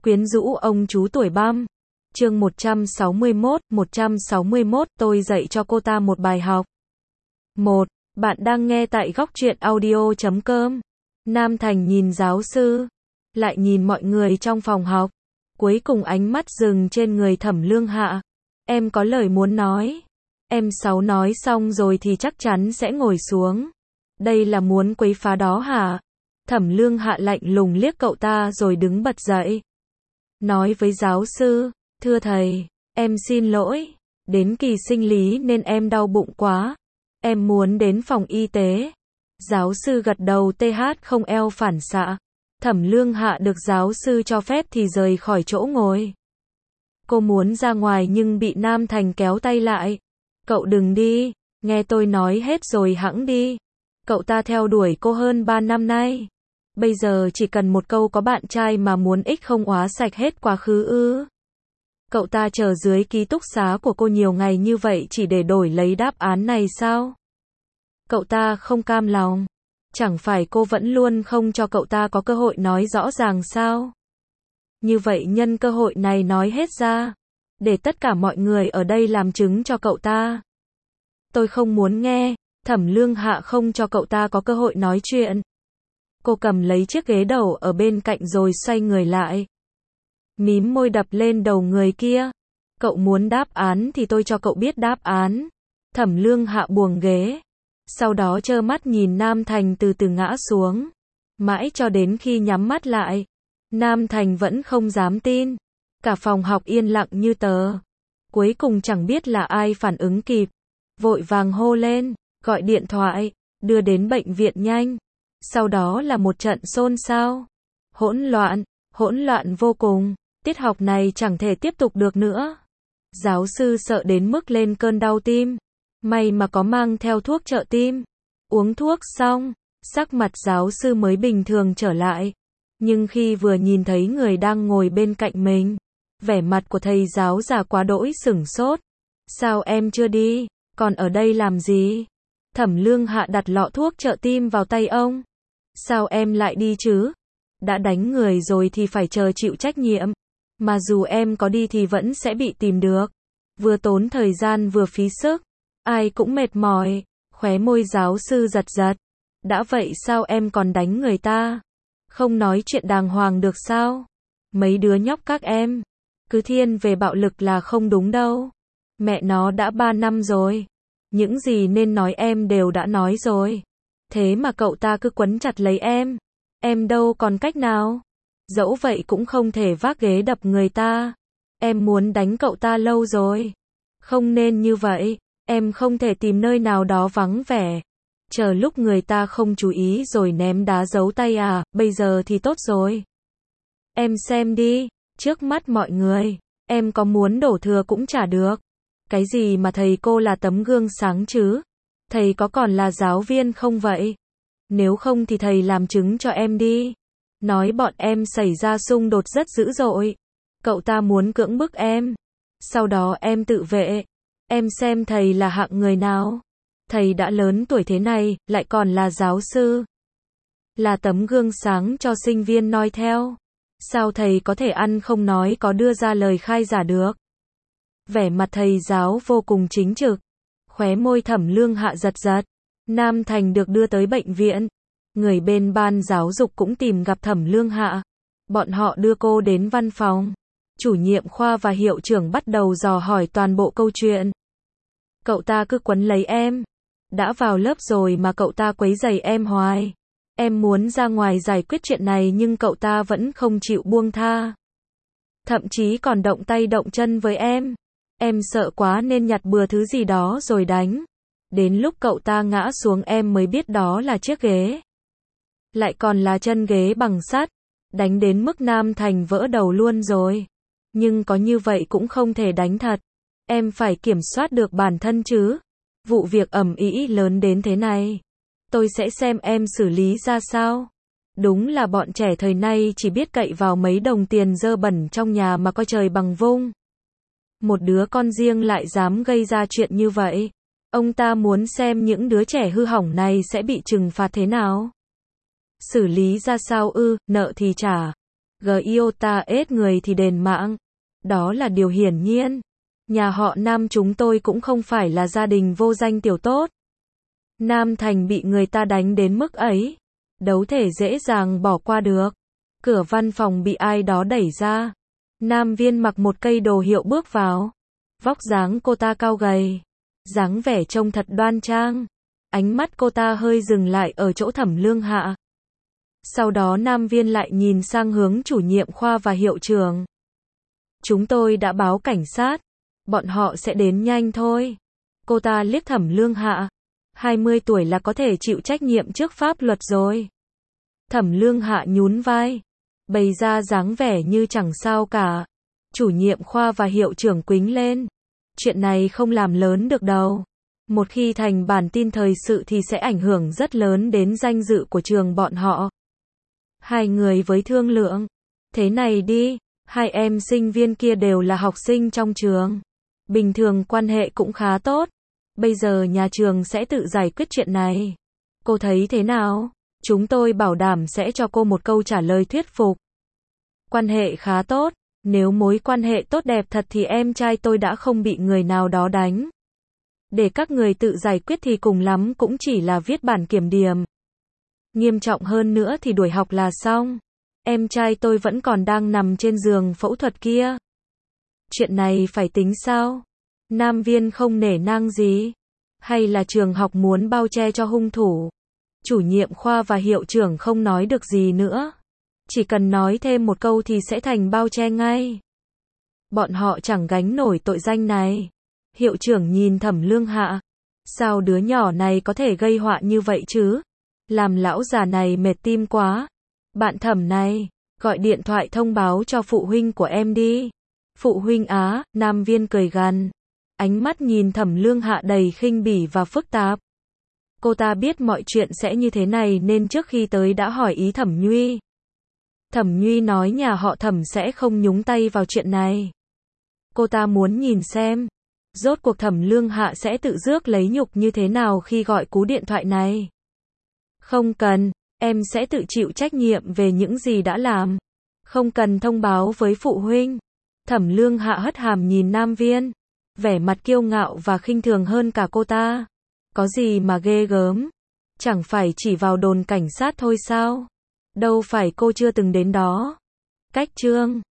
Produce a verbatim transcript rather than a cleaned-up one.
Quyến rũ ông chú tuổi băm. Chương một trăm sáu mươi mốt, một trăm sáu mươi mốt, tôi dạy cho cô ta một bài học. một. Bạn đang nghe tại góc truyện audio chấm com. Nam Thành nhìn giáo sư, lại nhìn mọi người trong phòng học. Cuối cùng ánh mắt dừng trên người Thẩm Lương Hạ. Em có lời muốn nói. Em Sáu nói xong rồi thì chắc chắn sẽ ngồi xuống. Đây là muốn quấy phá đó hả? Thẩm Lương Hạ lạnh lùng liếc cậu ta rồi đứng bật dậy. Nói với giáo sư, thưa thầy, em xin lỗi, đến kỳ sinh lý nên em đau bụng quá. Em muốn đến phòng y tế. Giáo sư gật đầu th không eo phản xạ. Thẩm Lương Hạ được giáo sư cho phép thì rời khỏi chỗ ngồi. Cô muốn ra ngoài nhưng bị Nam Thành kéo tay lại. Cậu đừng đi, nghe tôi nói hết rồi hẵng đi. Cậu ta theo đuổi cô hơn ba năm nay. Bây giờ chỉ cần một câu có bạn trai mà muốn ích không óa sạch hết quá khứ ư. Cậu ta chờ dưới ký túc xá của cô nhiều ngày như vậy chỉ để đổi lấy đáp án này sao? Cậu ta không cam lòng. Chẳng phải cô vẫn luôn không cho cậu ta có cơ hội nói rõ ràng sao? Như vậy nhân cơ hội này nói hết ra. Để tất cả mọi người ở đây làm chứng cho cậu ta. Tôi không muốn nghe. Thẩm Lương Hạ không cho cậu ta có cơ hội nói chuyện. Cô cầm lấy chiếc ghế đầu ở bên cạnh rồi xoay người lại. Mím môi đập lên đầu người kia. Cậu muốn đáp án thì tôi cho cậu biết đáp án. Thẩm Lương Hạ buông ghế. Sau đó trơ mắt nhìn Nam Thành từ từ ngã xuống. Mãi cho đến khi nhắm mắt lại. Nam Thành vẫn không dám tin. Cả phòng học yên lặng như tờ. Cuối cùng chẳng biết là ai phản ứng kịp. Vội vàng hô lên, gọi điện thoại, đưa đến bệnh viện nhanh. Sau đó là một trận xôn xao. Hỗn loạn, hỗn loạn vô cùng. Tiết học này chẳng thể tiếp tục được nữa. Giáo sư sợ đến mức lên cơn đau tim. May mà có mang theo thuốc trợ tim. Uống thuốc xong, sắc mặt giáo sư mới bình thường trở lại. Nhưng khi vừa nhìn thấy người đang ngồi bên cạnh mình, vẻ mặt của thầy giáo già quá đỗi sửng sốt. Sao em chưa đi? Còn ở đây làm gì? Thẩm Lương Hạ đặt lọ thuốc trợ tim vào tay ông. Sao em lại đi chứ? Đã đánh người rồi thì phải chờ chịu trách nhiệm. Mà dù em có đi thì vẫn sẽ bị tìm được. Vừa tốn thời gian vừa phí sức. Ai cũng mệt mỏi. Khóe môi giáo sư giật giật. Đã vậy sao em còn đánh người ta? Không nói chuyện đàng hoàng được sao? Mấy đứa nhóc các em. Cứ thiên về bạo lực là không đúng đâu. Mẹ nó đã ba năm rồi. Những gì nên nói em đều đã nói rồi. Thế mà cậu ta cứ quấn chặt lấy em. Em đâu còn cách nào. Dẫu vậy cũng không thể vác ghế đập người ta. Em muốn đánh cậu ta lâu rồi. Không nên như vậy. Em không thể tìm nơi nào đó vắng vẻ. Chờ lúc người ta không chú ý rồi ném đá giấu tay à, bây giờ thì tốt rồi. Em xem đi, trước mắt mọi người, em có muốn đổ thừa cũng chả được. Cái gì mà thầy cô là tấm gương sáng chứ? Thầy có còn là giáo viên không vậy? Nếu không thì thầy làm chứng cho em đi. Nói bọn em xảy ra xung đột rất dữ dội. Cậu ta muốn cưỡng bức em. Sau đó em tự vệ. Em xem thầy là hạng người nào? Thầy đã lớn tuổi thế này, lại còn là giáo sư. Là tấm gương sáng cho sinh viên noi theo. Sao thầy có thể ăn không nói có đưa ra lời khai giả được? Vẻ mặt thầy giáo vô cùng chính trực. Khóe môi Thẩm Lương Hạ giật giật. Nam Thành được đưa tới bệnh viện. Người bên ban giáo dục cũng tìm gặp Thẩm Lương Hạ. Bọn họ đưa cô đến văn phòng. Chủ nhiệm khoa và hiệu trưởng bắt đầu dò hỏi toàn bộ câu chuyện. Cậu ta cứ quấn lấy em. Đã vào lớp rồi mà cậu ta quấy rầy em hoài. Em muốn ra ngoài giải quyết chuyện này nhưng cậu ta vẫn không chịu buông tha. Thậm chí còn động tay động chân với em. Em sợ quá nên nhặt bừa thứ gì đó rồi đánh. Đến lúc cậu ta ngã xuống em mới biết đó là chiếc ghế. Lại còn là chân ghế bằng sắt. Đánh đến mức Nam Thành vỡ đầu luôn rồi. Nhưng có như vậy cũng không thể đánh thật. Em phải kiểm soát được bản thân chứ. Vụ việc ầm ĩ lớn đến thế này. Tôi sẽ xem em xử lý ra sao. Đúng là bọn trẻ thời nay chỉ biết cậy vào mấy đồng tiền dơ bẩn trong nhà mà coi trời bằng vung. Một đứa con riêng lại dám gây ra chuyện như vậy. Ông ta muốn xem những đứa trẻ hư hỏng này sẽ bị trừng phạt thế nào. Xử lý ra sao ư, nợ thì trả. Giota ết người thì đền mạng. Đó là điều hiển nhiên. Nhà họ Nam chúng tôi cũng không phải là gia đình vô danh tiểu tốt. Nam Thành bị người ta đánh đến mức ấy. Đấu thể dễ dàng bỏ qua được. Cửa văn phòng bị ai đó đẩy ra. Nam Viên mặc một cây đồ hiệu bước vào. Vóc dáng cô ta cao gầy. Dáng vẻ trông thật đoan trang. Ánh mắt cô ta hơi dừng lại ở chỗ Thẩm Lương Hạ. Sau đó Nam Viên lại nhìn sang hướng chủ nhiệm khoa và hiệu trưởng. Chúng tôi đã báo cảnh sát. Bọn họ sẽ đến nhanh thôi. Cô ta liếc Thẩm Lương Hạ. hai mươi tuổi là có thể chịu trách nhiệm trước pháp luật rồi. Thẩm Lương Hạ nhún vai. Bày ra dáng vẻ như chẳng sao cả. Chủ nhiệm khoa và hiệu trưởng quýnh lên. Chuyện này không làm lớn được đâu. Một khi thành bản tin thời sự thì sẽ ảnh hưởng rất lớn đến danh dự của trường bọn họ. Hai người với thương lượng. Thế này đi, hai em sinh viên kia đều là học sinh trong trường. Bình thường quan hệ cũng khá tốt. Bây giờ nhà trường sẽ tự giải quyết chuyện này. Cô thấy thế nào? Chúng tôi bảo đảm sẽ cho cô một câu trả lời thuyết phục. Quan hệ khá tốt. Nếu mối quan hệ tốt đẹp thật thì em trai tôi đã không bị người nào đó đánh. Để các người tự giải quyết thì cùng lắm cũng chỉ là viết bản kiểm điểm. Nghiêm trọng hơn nữa thì đuổi học là xong. Em trai tôi vẫn còn đang nằm trên giường phẫu thuật kia. Chuyện này phải tính sao? Nam Viên không nể nang gì? Hay là trường học muốn bao che cho hung thủ? Chủ nhiệm khoa và hiệu trưởng không nói được gì nữa. Chỉ cần nói thêm một câu thì sẽ thành bao che ngay. Bọn họ chẳng gánh nổi tội danh này. Hiệu trưởng nhìn Thẩm Lương Hạ. Sao đứa nhỏ này có thể gây họa như vậy chứ? Làm lão già này mệt tim quá. Bạn Thẩm này, gọi điện thoại thông báo cho phụ huynh của em đi. Phụ huynh á, Nam Viên cười gằn. Ánh mắt nhìn Thẩm Lương Hạ đầy khinh bỉ và phức tạp. Cô ta biết mọi chuyện sẽ như thế này nên trước khi tới đã hỏi ý Thẩm Nhuy. Thẩm Nhuy nói nhà họ Thẩm sẽ không nhúng tay vào chuyện này. Cô ta muốn nhìn xem. Rốt cuộc Thẩm Lương Hạ sẽ tự rước lấy nhục như thế nào khi gọi cú điện thoại này. Không cần, em sẽ tự chịu trách nhiệm về những gì đã làm. Không cần thông báo với phụ huynh. Thẩm Lương Hạ hất hàm nhìn Nam Viên. Vẻ mặt kiêu ngạo và khinh thường hơn cả cô ta. Có gì mà ghê gớm. Chẳng phải chỉ vào đồn cảnh sát thôi sao? Đâu phải cô chưa từng đến đó. Cách chương